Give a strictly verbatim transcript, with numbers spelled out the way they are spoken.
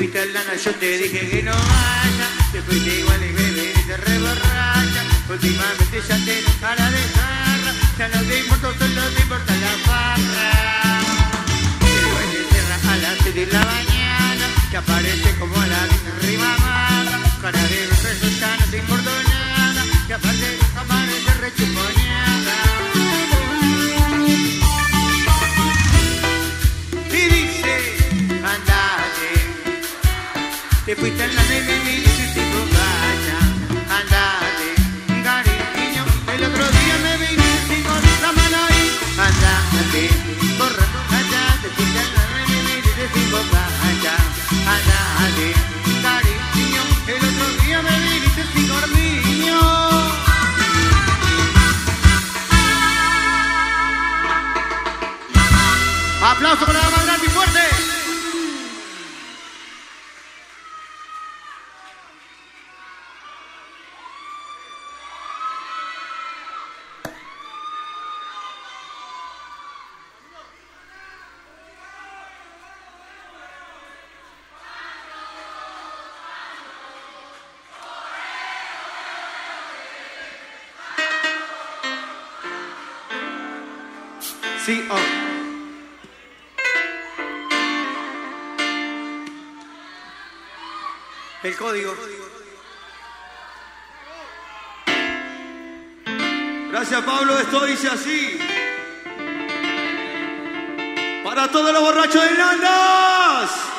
fuiste al lana, yo te dije que no vaya. Te fuiste igual y bebé y te reborracha. Últimamente ya te cara de jarra. Ya no te importa, solo te importa la farra. El baile cierra a las seis de la mañana. Que aparece como la rima mala. Cara de beso ya no te importa nada. Que aparte aparece rechuponeada. Te fuiste en la neve y me dijiste vaya, andate, cariño. El otro día me viniste con la mano ahí, andate, borra, andate. Te fuiste en la neve y me dijiste vaya, andate, cariño. El otro día me viniste sin corpiño. Aplauso para la más grande y fuerte. Sí, oh. El código. Gracias, Pablo. Esto dice así. Para todos los borrachos de Landas.